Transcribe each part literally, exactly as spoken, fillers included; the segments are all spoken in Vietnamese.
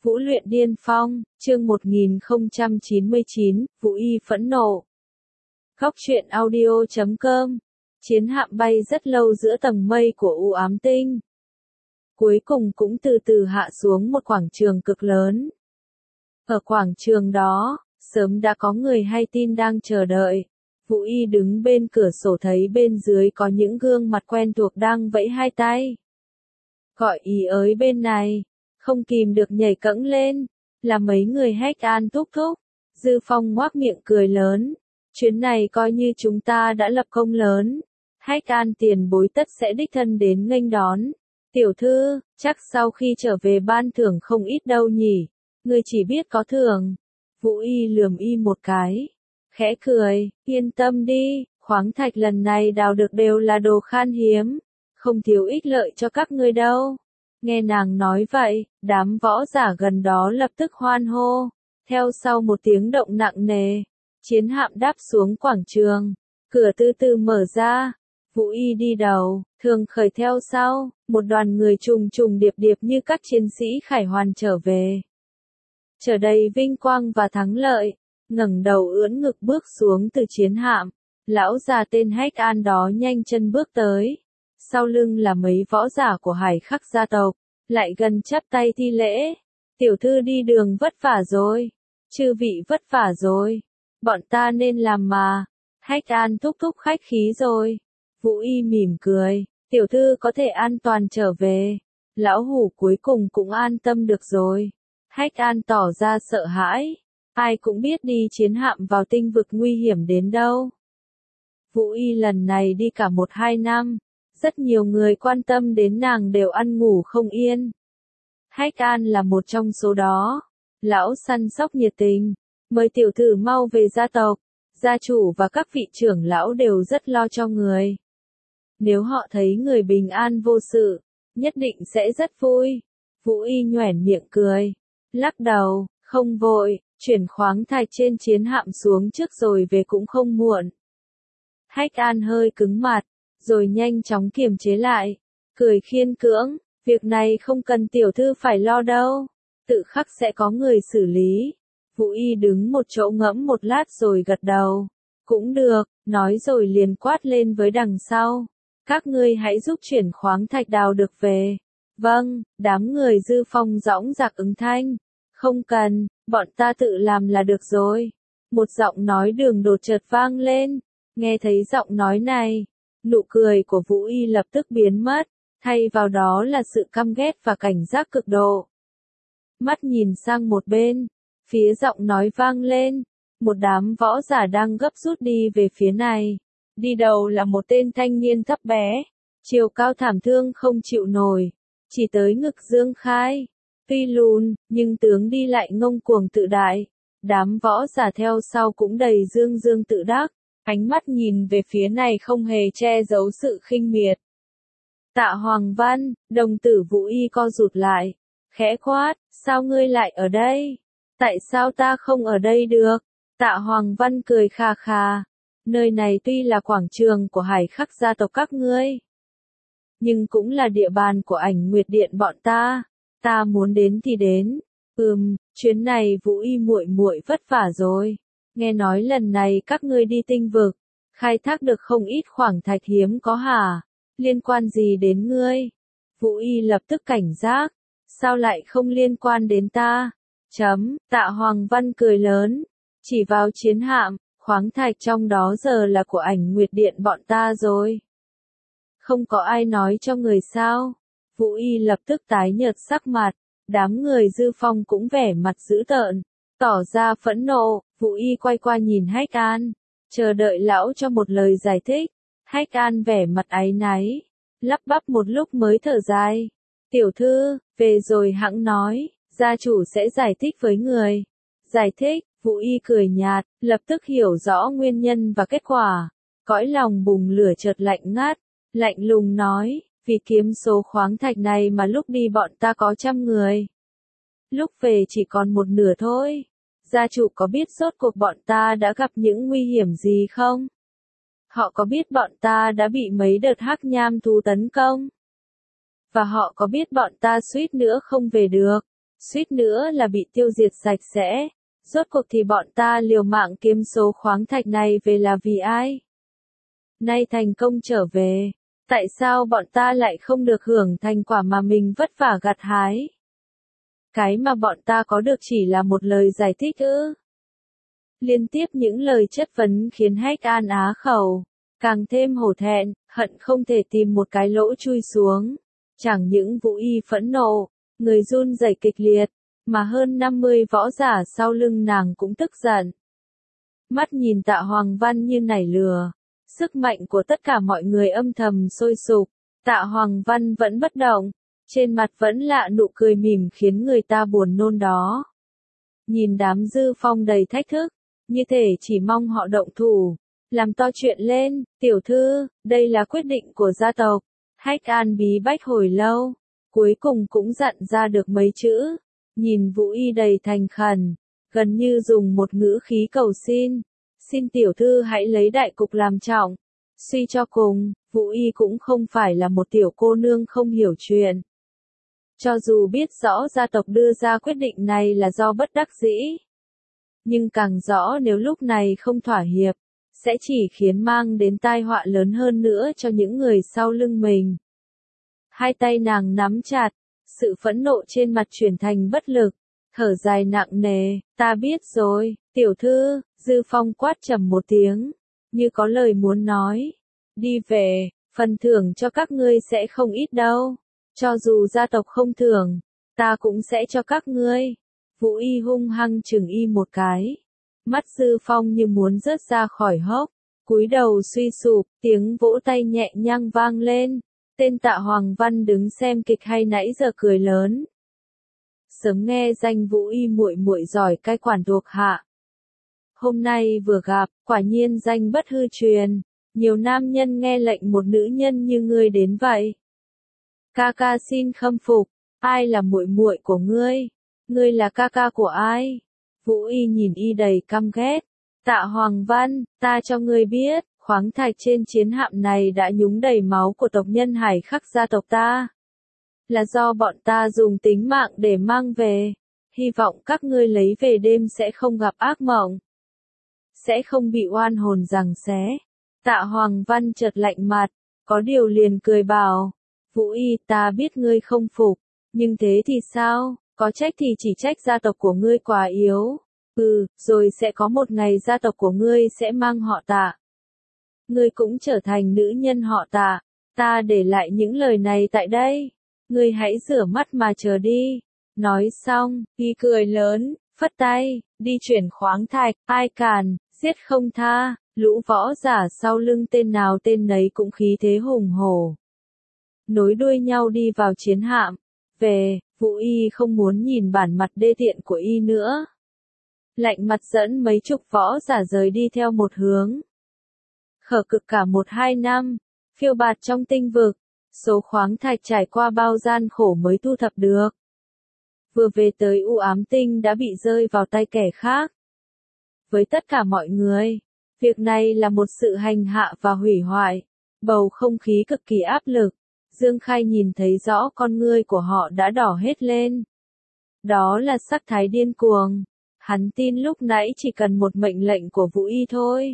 Vũ luyện điên phong, chương một nghìn không trăm chín mươi chín, Vũ Y phẫn nộ. Góc truyện audio chấm com. Chiến hạm bay rất lâu giữa tầng mây của u ám tinh. Cuối cùng cũng từ từ hạ xuống một quảng trường cực lớn. Ở quảng trường đó, sớm đã có người hay tin đang chờ đợi. Vũ Y đứng bên cửa sổ thấy bên dưới có những gương mặt quen thuộc đang vẫy hai tay. Gọi ý ới bên này. Không kìm được nhảy cẫng lên, là mấy người Hách An thúc thúc. Dư Phong ngoác miệng cười lớn, chuyến này coi như chúng ta đã lập công lớn. Hách An tiền bối tất sẽ đích thân đến nghênh đón. Tiểu thư, chắc sau khi trở về ban thưởng không ít đâu nhỉ, ngươi chỉ biết có thưởng. Vũ Y lườm y một cái, khẽ cười, yên tâm đi, khoáng thạch lần này đào được đều là đồ khan hiếm, không thiếu ích lợi cho các ngươi đâu. Nghe nàng nói vậy, đám võ giả gần đó lập tức hoan hô. Theo sau một tiếng động nặng nề, chiến hạm đáp xuống quảng trường, cửa từ từ mở ra. Vũ Y đi đầu, Thường Khởi theo sau, một đoàn người trùng trùng điệp điệp như các chiến sĩ khải hoàn trở về. Trở đầy vinh quang và thắng lợi, ngẩng đầu ưỡn ngực bước xuống từ chiến hạm, lão già tên Hách An đó nhanh chân bước tới. Sau lưng là mấy võ giả của Hải Khắc gia tộc, lại gần chắp tay thi lễ. Tiểu thư đi đường vất vả rồi, chư vị vất vả rồi, bọn ta nên làm mà. Hách An thúc thúc khách khí rồi. Vũ Y mỉm cười, tiểu thư có thể an toàn trở về. Lão hủ cuối cùng cũng an tâm được rồi. Hách An tỏ ra sợ hãi, ai cũng biết đi chiến hạm vào tinh vực nguy hiểm đến đâu. Vũ Y lần này đi cả một hai năm. Rất nhiều người quan tâm đến nàng đều ăn ngủ không yên. Hách An là một trong số đó. Lão săn sóc nhiệt tình, mời tiểu thư mau về gia tộc. Gia chủ và các vị trưởng lão đều rất lo cho người. Nếu họ thấy người bình an vô sự, nhất định sẽ rất vui. Vũ Y nhoẻn miệng cười, lắc đầu, không vội, chuyển khoáng thạch trên chiến hạm xuống trước rồi về cũng không muộn. Hách An hơi cứng mặt, rồi nhanh chóng kiềm chế lại, cười khiên cưỡng, việc này không cần tiểu thư phải lo đâu, tự khắc sẽ có người xử lý. Vũ Y đứng một chỗ ngẫm một lát rồi gật đầu, cũng được, nói rồi liền quát lên với đằng sau, các ngươi hãy giúp chuyển khoáng thạch đào được về. Vâng, đám người Dư Phong dõng dạc ứng thanh, không cần, bọn ta tự làm là được rồi. Một giọng nói đường đột chợt vang lên, nghe thấy giọng nói này, nụ cười của Vũ Y lập tức biến mất, thay vào đó là sự căm ghét và cảnh giác cực độ. Mắt nhìn sang một bên, phía giọng nói vang lên, một đám võ giả đang gấp rút đi về phía này. Đi đầu là một tên thanh niên thấp bé, chiều cao thảm thương không chịu nổi, chỉ tới ngực dương khai. Tuy lùn, nhưng tướng đi lại ngông cuồng tự đại. Đám võ giả theo sau cũng đầy dương dương tự đắc. Ánh mắt nhìn về phía này không hề che giấu sự khinh miệt. Tạ Hoàng Văn, đồng tử Vũ Y co rụt lại, khẽ quát, sao ngươi lại ở đây? Tại sao ta không ở đây được? Tạ Hoàng Văn cười khà khà, nơi này tuy là quảng trường của Hải Khắc gia tộc các ngươi, nhưng cũng là địa bàn của Ảnh Nguyệt Điện bọn ta, ta muốn đến thì đến. Ừm, chuyến này Vũ Y muội muội vất vả rồi. Nghe nói lần này các ngươi đi tinh vực, khai thác được không ít khoáng thạch hiếm có hả? Liên quan gì đến ngươi? Vũ Y lập tức cảnh giác, sao lại không liên quan đến ta? Chấm, Tạ Hoàng Văn cười lớn, chỉ vào chiến hạm, khoáng thạch trong đó giờ là của Ảnh Nguyệt Điện bọn ta rồi. Không có ai nói cho người sao? Vũ Y lập tức tái nhợt sắc mặt, đám người Dư Phong cũng vẻ mặt dữ tợn, tỏ ra phẫn nộ. Vũ Y quay qua nhìn Hách An, chờ đợi lão cho một lời giải thích. Hách An vẻ mặt áy náy, lắp bắp một lúc mới thở dài. Tiểu thư, về rồi hẵng nói, gia chủ sẽ giải thích với người. Giải thích, Vũ Y cười nhạt, lập tức hiểu rõ nguyên nhân và kết quả. Cõi lòng bùng lửa chợt lạnh ngắt, lạnh lùng nói, vì kiếm số khoáng thạch này mà lúc đi bọn ta có trăm người. Lúc về chỉ còn một nửa thôi. Gia chủ có biết rốt cuộc bọn ta đã gặp những nguy hiểm gì không? Họ có biết bọn ta đã bị mấy đợt hắc nham thú tấn công? Và họ có biết bọn ta suýt nữa không về được? suýt nữa là bị tiêu diệt sạch sẽ. Rốt cuộc thì bọn ta liều mạng kiếm số khoáng thạch này về là vì ai? Nay thành công trở về, tại sao bọn ta lại không được hưởng thành quả mà mình vất vả gặt hái? Cái mà bọn ta có được chỉ là một lời giải thích ư? Liên tiếp những lời chất vấn khiến Hách An á khẩu, càng thêm hổ thẹn, hận không thể tìm một cái lỗ chui xuống. Chẳng những Vũ Y phẫn nộ, người run rẩy kịch liệt, mà hơn năm mươi võ giả sau lưng nàng cũng tức giận. Mắt nhìn Tạ Hoàng Văn như nảy lửa, sức mạnh của tất cả mọi người âm thầm sôi sục, Tạ Hoàng Văn vẫn bất động, trên mặt vẫn lạ nụ cười mỉm khiến người ta buồn nôn đó. Nhìn đám Dư Phong đầy thách thức, như thể chỉ mong họ động thủ, làm to chuyện lên. Tiểu thư, đây là quyết định của gia tộc. Hách An bí bách hồi lâu, cuối cùng cũng dặn ra được mấy chữ. Nhìn Vũ Y đầy thành khẩn, gần như dùng một ngữ khí cầu xin. Xin tiểu thư hãy lấy đại cục làm trọng. Suy cho cùng, Vũ Y cũng không phải là một tiểu cô nương không hiểu chuyện. Cho dù biết rõ gia tộc đưa ra quyết định này là do bất đắc dĩ, nhưng càng rõ nếu lúc này không thỏa hiệp, sẽ chỉ khiến mang đến tai họa lớn hơn nữa cho những người sau lưng mình. Hai tay nàng nắm chặt, sự phẫn nộ trên mặt chuyển thành bất lực, thở dài nặng nề. Ta biết rồi, tiểu thư. Dư Phong quát trầm một tiếng, như có lời muốn nói. Đi về, phần thưởng cho các ngươi sẽ không ít đâu. Cho dù gia tộc không thưởng, ta cũng sẽ cho các ngươi. Vũ Y hung hăng chừng y một cái. Mắt Dư Phong như muốn rớt ra khỏi hốc, cúi đầu suy sụp, tiếng vỗ tay nhẹ nhàng vang lên. Tên Tạ Hoàng Văn đứng xem kịch hay nãy giờ cười lớn. Sớm nghe danh Vũ Y muội muội giỏi cai quản thuộc hạ. Hôm nay vừa gặp, quả nhiên danh bất hư truyền, nhiều nam nhân nghe lệnh một nữ nhân như ngươi đến vậy. Ca ca xin khâm phục, ai là muội muội của ngươi? Ngươi là ca ca của ai? Vũ Y nhìn y đầy căm ghét. Tạ Hoàng Văn, ta cho ngươi biết, khoáng thạch trên chiến hạm này đã nhúng đầy máu của tộc nhân Hải Khắc gia tộc ta. Là do bọn ta dùng tính mạng để mang về. Hy vọng các ngươi lấy về đêm sẽ không gặp ác mộng. Sẽ không bị oan hồn giằng xé. Tạ Hoàng Văn chợt lạnh mặt, có điều liền cười bảo. Vũ Y, ta biết ngươi không phục, nhưng thế thì sao, có trách thì chỉ trách gia tộc của ngươi quá yếu. Ừ, rồi sẽ có một ngày gia tộc của ngươi sẽ mang họ Tạ. Ngươi cũng trở thành nữ nhân họ Tạ. Ta để lại những lời này tại đây. Ngươi hãy rửa mắt mà chờ đi. Nói xong, y cười lớn, phất tay, đi chuyển khoáng thạch, ai càn, giết không tha. Lũ võ giả sau lưng tên nào tên nấy cũng khí thế hùng hổ, nối đuôi nhau đi vào chiến hạm. Về, Vũ Y không muốn nhìn bản mặt đê tiện của y nữa. Lạnh mặt dẫn mấy chục võ giả rời đi theo một hướng. Khở cực cả một hai năm, phiêu bạt trong tinh vực, số khoáng thạch trải qua bao gian khổ mới thu thập được. Vừa về tới U Ám Tinh đã bị rơi vào tay kẻ khác. Với tất cả mọi người, việc này là một sự hành hạ và hủy hoại, bầu không khí cực kỳ áp lực. Dương Khai nhìn thấy rõ con ngươi của họ đã đỏ hết lên. Đó là sắc thái điên cuồng. Hắn tin lúc nãy chỉ cần một mệnh lệnh của Vũ Y thôi,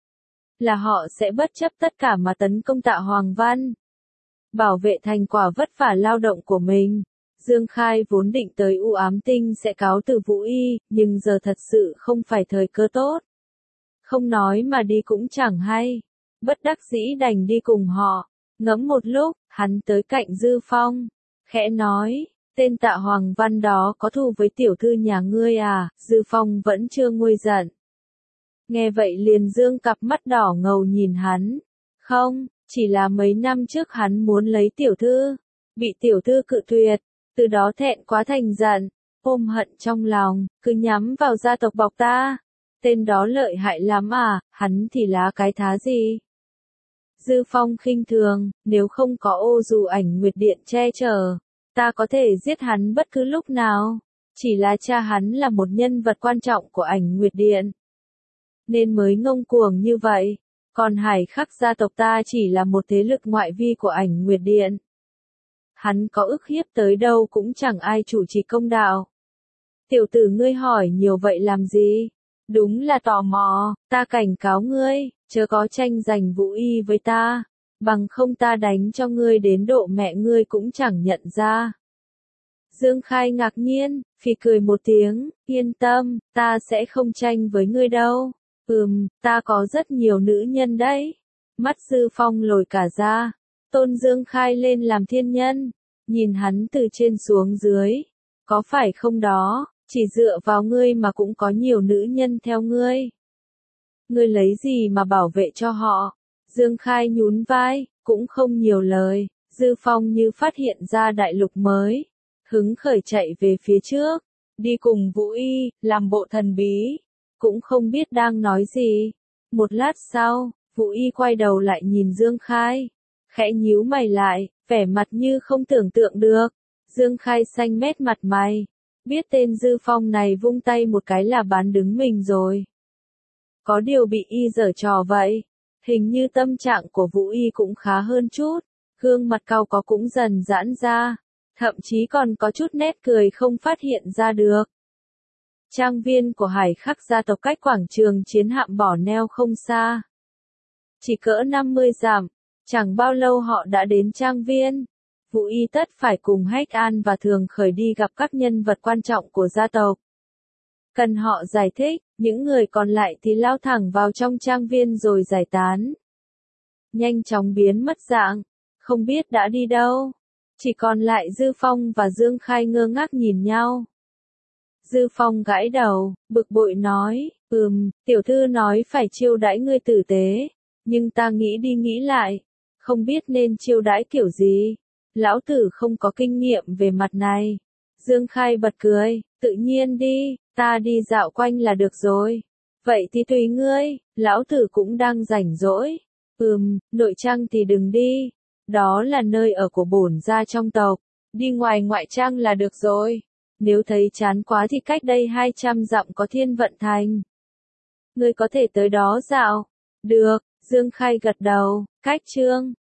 là họ sẽ bất chấp tất cả mà tấn công Tạ Hoàng Văn. Bảo vệ thành quả vất vả lao động của mình. Dương Khai vốn định tới U Ám Tinh sẽ cáo từ Vũ Y, nhưng giờ thật sự không phải thời cơ tốt. Không nói mà đi cũng chẳng hay. Bất đắc dĩ đành đi cùng họ. Ngẫm một lúc, hắn tới cạnh Dư Phong, khẽ nói, tên Tạ Hoàng Văn đó có thù với tiểu thư nhà ngươi à? Dư Phong vẫn chưa nguôi giận. Nghe vậy liền dương cặp mắt đỏ ngầu nhìn hắn. Không, chỉ là mấy năm trước hắn muốn lấy tiểu thư, bị tiểu thư cự tuyệt, từ đó thẹn quá thành giận, ôm hận trong lòng, cứ nhắm vào gia tộc bọc ta. Tên đó lợi hại lắm à, hắn thì lá cái thá gì? Dư Phong khinh thường, nếu không có ô dù ảnh nguyệt điện che chở, ta có thể giết hắn bất cứ lúc nào. Chỉ là cha hắn là một nhân vật quan trọng của ảnh nguyệt điện, nên mới ngông cuồng như vậy. Còn Hải Khắc gia tộc ta chỉ là một thế lực ngoại vi của ảnh nguyệt điện. Hắn có ức hiếp tới đâu cũng chẳng ai chủ trì công đạo. Tiểu tử ngươi hỏi nhiều vậy làm gì? Đúng là tò mò, ta cảnh cáo ngươi, chớ có tranh giành Vũ Y với ta, bằng không ta đánh cho ngươi đến độ mẹ ngươi cũng chẳng nhận ra. Dương Khai ngạc nhiên, phì cười một tiếng, yên tâm, ta sẽ không tranh với ngươi đâu. Ừm, ta có rất nhiều nữ nhân đấy. Mắt Dư Phong lồi cả ra, tôn Dương Khai lên làm thiên nhân, nhìn hắn từ trên xuống dưới. Có phải không đó, chỉ dựa vào ngươi mà cũng có nhiều nữ nhân theo ngươi. Ngươi lấy gì mà bảo vệ cho họ? Dương Khai nhún vai, cũng không nhiều lời. Dư Phong như phát hiện ra đại lục mới, hứng khởi chạy về phía trước, đi cùng Vũ Y, làm bộ thần bí, cũng không biết đang nói gì. Một lát sau, Vũ Y quay đầu lại nhìn Dương Khai, khẽ nhíu mày lại, vẻ mặt như không tưởng tượng được. Dương Khai xanh mét mặt mày, biết tên Dư Phong này vung tay một cái là bán đứng mình rồi. Có điều bị y giở trò vậy, hình như tâm trạng của Vũ Y cũng khá hơn chút, gương mặt cau có cũng dần giãn ra, thậm chí còn có chút nét cười không phát hiện ra được. Trang viên của Hải Khắc gia tộc cách quảng trường chiến hạm bỏ neo không xa. Chỉ cỡ năm mươi dặm, chẳng bao lâu họ đã đến trang viên. Vũ Y tất phải cùng Hách An và Thường Khởi đi gặp các nhân vật quan trọng của gia tộc. Cần họ giải thích, những người còn lại thì lao thẳng vào trong trang viên rồi giải tán. Nhanh chóng biến mất dạng, không biết đã đi đâu. Chỉ còn lại Dư Phong và Dương Khai ngơ ngác nhìn nhau. Dư Phong gãi đầu, bực bội nói, ừm, tiểu thư nói phải chiêu đãi ngươi tử tế, nhưng ta nghĩ đi nghĩ lại, không biết nên chiêu đãi kiểu gì. Lão tử không có kinh nghiệm về mặt này. Dương Khai bật cười, tự nhiên đi, ta đi dạo quanh là được rồi. Vậy thì tùy ngươi, lão tử cũng đang rảnh rỗi. Ừm, nội trang thì đừng đi. Đó là nơi ở của bổn gia trong tộc. Đi ngoài ngoại trang là được rồi. Nếu thấy chán quá thì cách đây hai trăm dặm có Thiên Vận Thành. Ngươi có thể tới đó dạo. Được, Dương Khai gật đầu, cách chương.